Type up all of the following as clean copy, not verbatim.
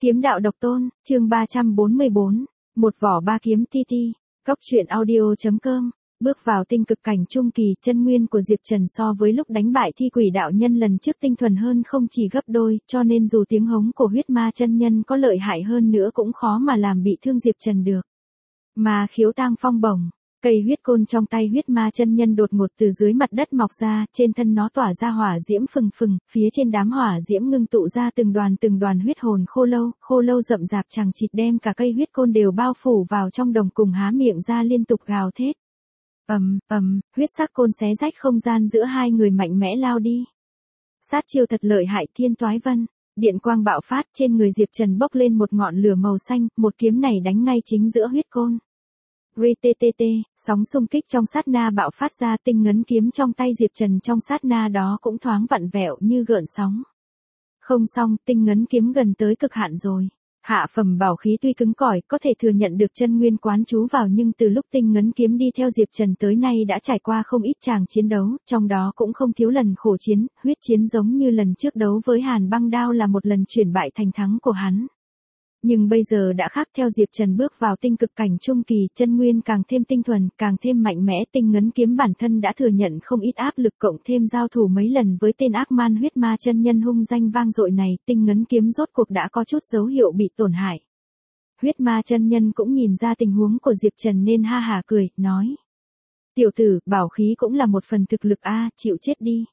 Kiếm đạo độc tôn, chương 344, một vỏ ba kiếm ti ti. Cóc truyện audio.com. Bước vào tinh cực cảnh trung kỳ, chân nguyên của Diệp Trần so với lúc đánh bại thi quỷ đạo nhân lần trước tinh thuần hơn không chỉ gấp đôi, cho nên dù tiếng hống của huyết ma chân nhân có lợi hại hơn nữa cũng khó mà làm bị thương Diệp Trần được. Mà khiếu tang phong bổng, cây huyết côn trong tay huyết ma chân nhân đột ngột từ dưới mặt đất mọc ra, trên thân nó tỏa ra hỏa diễm phừng phừng, phía trên đám hỏa diễm ngưng tụ ra từng đoàn huyết hồn khô lâu rậm rạp chằng chịt đem cả cây huyết côn đều bao phủ vào trong đồng cùng há miệng ra liên tục gào thét. Huyết sắc côn xé rách không gian giữa hai người mạnh mẽ lao đi. Sát chiêu thật lợi hại thiên toái vân, điện quang bạo phát trên người Diệp Trần bốc lên một ngọn lửa màu xanh, một kiếm này đánh ngay chính giữa huyết côn. RTTT, sóng xung kích trong sát na bạo phát ra, tinh ngấn kiếm trong tay Diệp Trần trong sát na đó cũng thoáng vặn vẹo như gợn sóng. Không xong, tinh ngấn kiếm gần tới cực hạn rồi. Hạ phẩm bảo khí tuy cứng cỏi, có thể thừa nhận được chân nguyên quán trú vào, nhưng từ lúc tinh ngấn kiếm đi theo Diệp Trần tới nay đã trải qua không ít tràng chiến đấu, trong đó cũng không thiếu lần khổ chiến, huyết chiến giống như lần trước đấu với Hàn Băng Đao là một lần chuyển bại thành thắng của hắn. Nhưng bây giờ đã khác, theo Diệp Trần bước vào tinh cực cảnh trung kỳ, chân nguyên càng thêm tinh thuần, càng thêm mạnh mẽ, tinh ngấn kiếm bản thân đã thừa nhận không ít áp lực, cộng thêm giao thủ mấy lần với tên ác man huyết ma chân nhân hung danh vang dội này, tinh ngấn kiếm rốt cuộc đã có chút dấu hiệu bị tổn hại. Huyết ma chân nhân cũng nhìn ra tình huống của Diệp Trần nên ha hả cười, nói: "Tiểu tử, bảo khí cũng là một phần thực lực a, chịu chết đi."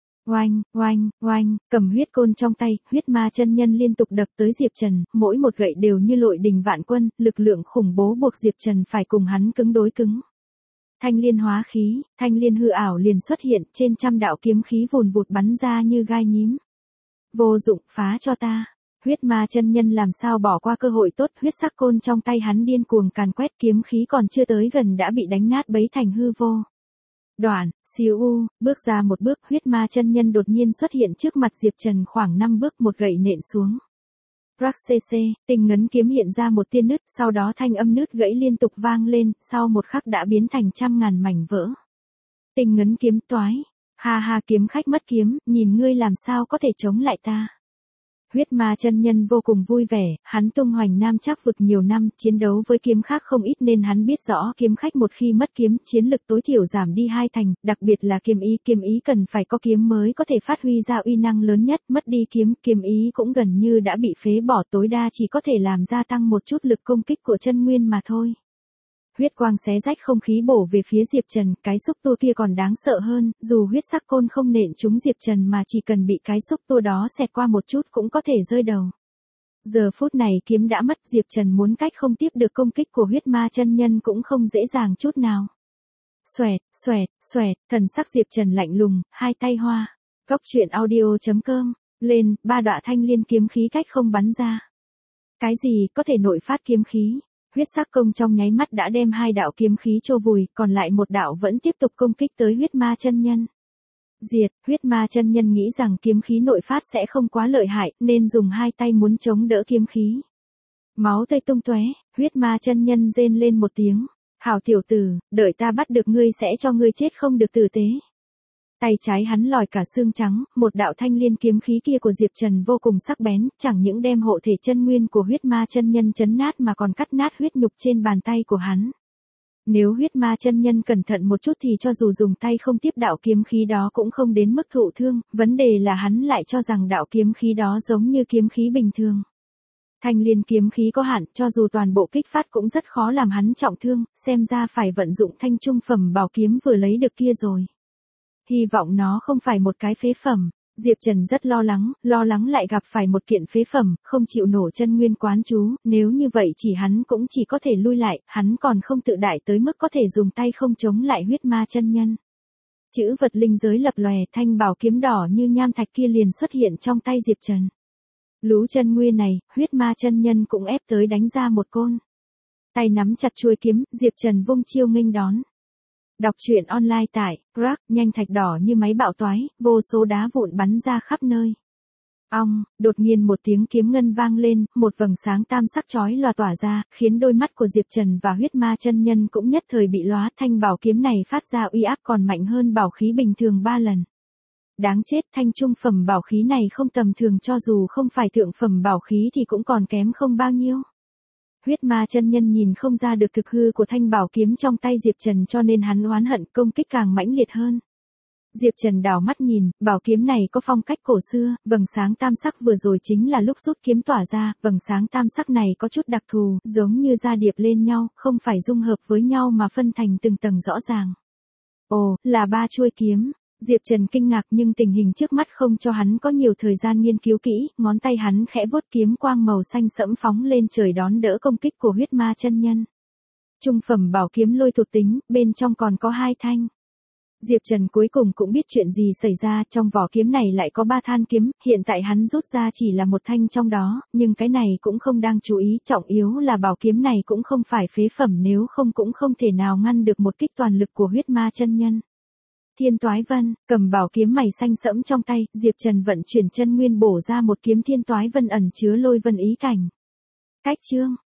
Oanh, cầm huyết côn trong tay, huyết ma chân nhân liên tục đập tới Diệp Trần, mỗi một gậy đều như lội đình vạn quân, lực lượng khủng bố buộc Diệp Trần phải cùng hắn cứng đối cứng. Thanh liên hóa khí, thanh liên hư ảo liền xuất hiện, trên trăm đạo kiếm khí vùn vụt bắn ra như gai nhím. Vô dụng, phá cho ta. Huyết ma chân nhân làm sao bỏ qua cơ hội tốt, huyết sắc côn trong tay hắn điên cuồng càn quét, kiếm khí còn chưa tới gần đã bị đánh nát bấy thành hư vô. Đoạn, siêu u, bước ra một bước, huyết ma chân nhân đột nhiên xuất hiện trước mặt Diệp Trần khoảng 5 bước, một gậy nện xuống. Rắc cc, tinh ngấn kiếm hiện ra một tia nứt, sau đó thanh âm nứt gãy liên tục vang lên, sau một khắc đã biến thành trăm ngàn mảnh vỡ. Tinh ngấn kiếm toái, ha kiếm khách mất kiếm, nhìn ngươi làm sao có thể chống lại ta. Huyết ma chân nhân vô cùng vui vẻ, hắn tung hoành nam trác vực nhiều năm, chiến đấu với kiếm khác không ít nên hắn biết rõ kiếm khách một khi mất kiếm, chiến lực tối thiểu giảm đi 2 thành, đặc biệt là kiếm ý cần phải có kiếm mới có thể phát huy ra uy năng lớn nhất, mất đi kiếm ý cũng gần như đã bị phế bỏ, tối đa chỉ có thể làm gia tăng một chút lực công kích của chân nguyên mà thôi. Huyết quang xé rách không khí bổ về phía Diệp Trần, cái xúc tua kia còn đáng sợ hơn, dù huyết sắc côn không nện trúng Diệp Trần mà chỉ cần bị cái xúc tua đó xẹt qua một chút cũng có thể rơi đầu. Giờ phút này kiếm đã mất, Diệp Trần muốn cách không tiếp được công kích của huyết ma chân nhân cũng không dễ dàng chút nào. Xoẹt, thần sắc Diệp Trần lạnh lùng, hai tay hoa. Cóc truyện audio.com, lên, 3 đọa thanh liên kiếm khí cách không bắn ra. Cái gì có thể nội phát kiếm khí? Huyết sắc công trong nháy mắt đã đem 2 đạo kiếm khí chô vùi, còn lại một đạo vẫn tiếp tục công kích tới huyết ma chân nhân. Diệt, huyết ma chân nhân nghĩ rằng kiếm khí nội phát sẽ không quá lợi hại, nên dùng 2 tay muốn chống đỡ kiếm khí. Máu tươi tung tóe, huyết ma chân nhân rên lên một tiếng. Hảo tiểu tử, đợi ta bắt được ngươi sẽ cho ngươi chết không được tử tế. Tay trái hắn lòi cả xương trắng, một đạo thanh liên kiếm khí kia của Diệp Trần vô cùng sắc bén, chẳng những đem hộ thể chân nguyên của huyết ma chân nhân chấn nát mà còn cắt nát huyết nhục trên bàn tay của hắn. Nếu huyết ma chân nhân cẩn thận một chút thì cho dù dùng tay không tiếp đạo kiếm khí đó cũng không đến mức thụ thương, vấn đề là hắn lại cho rằng đạo kiếm khí đó giống như kiếm khí bình thường. Thanh liên kiếm khí có hạn, cho dù toàn bộ kích phát cũng rất khó làm hắn trọng thương, xem ra phải vận dụng thanh trung phẩm bảo kiếm vừa lấy được kia rồi. Hy vọng nó không phải một cái phế phẩm. Diệp Trần rất lo lắng lại gặp phải một kiện phế phẩm, không chịu nổ chân nguyên quán trú, nếu như vậy hắn cũng chỉ có thể lui lại, hắn còn không tự đại tới mức có thể dùng tay không chống lại huyết ma chân nhân. Chữ vật linh giới lập lòe, thanh bảo kiếm đỏ như nham thạch kia liền xuất hiện trong tay Diệp Trần. Lú chân nguyên này, huyết ma chân nhân cũng ép tới đánh ra một côn. Tay nắm chặt chuôi kiếm, Diệp Trần vung chiêu nghênh đón. Đọc truyện online tại Crack, nhanh thạch đỏ như máy bạo toái, vô số đá vụn bắn ra khắp nơi. Ong, đột nhiên một tiếng kiếm ngân vang lên, một vầng sáng tam sắc chói lòa tỏa ra, khiến đôi mắt của Diệp Trần và huyết ma chân nhân cũng nhất thời bị lóa, thanh bảo kiếm này phát ra uy áp còn mạnh hơn bảo khí bình thường 3 lần. Đáng chết, thanh trung phẩm bảo khí này không tầm thường, cho dù không phải thượng phẩm bảo khí thì cũng còn kém không bao nhiêu. Huyết ma chân nhân nhìn không ra được thực hư của thanh bảo kiếm trong tay Diệp Trần, cho nên hắn oán hận, công kích càng mãnh liệt hơn. Diệp Trần đảo mắt nhìn, bảo kiếm này có phong cách cổ xưa, vầng sáng tam sắc vừa rồi chính là lúc rút kiếm tỏa ra, vầng sáng tam sắc này có chút đặc thù, giống như da điệp lên nhau, không phải dung hợp với nhau mà phân thành từng tầng rõ ràng. Ồ, là 3 chuôi kiếm. Diệp Trần kinh ngạc, nhưng tình hình trước mắt không cho hắn có nhiều thời gian nghiên cứu kỹ, ngón tay hắn khẽ vuốt kiếm quang màu xanh sẫm phóng lên trời đón đỡ công kích của huyết ma chân nhân. Trung phẩm bảo kiếm lôi thuộc tính, bên trong còn có 2 thanh. Diệp Trần cuối cùng cũng biết chuyện gì xảy ra, trong vỏ kiếm này lại có 3 than kiếm, hiện tại hắn rút ra chỉ là một thanh trong đó, nhưng cái này cũng không đáng chú ý, trọng yếu là bảo kiếm này cũng không phải phế phẩm, nếu không cũng không thể nào ngăn được một kích toàn lực của huyết ma chân nhân. Thiên Toái Vân, cầm bảo kiếm mày xanh sẫm trong tay, Diệp Trần vận chuyển chân nguyên bổ ra một kiếm Thiên Toái Vân ẩn chứa lôi vân ý cảnh. Cách chương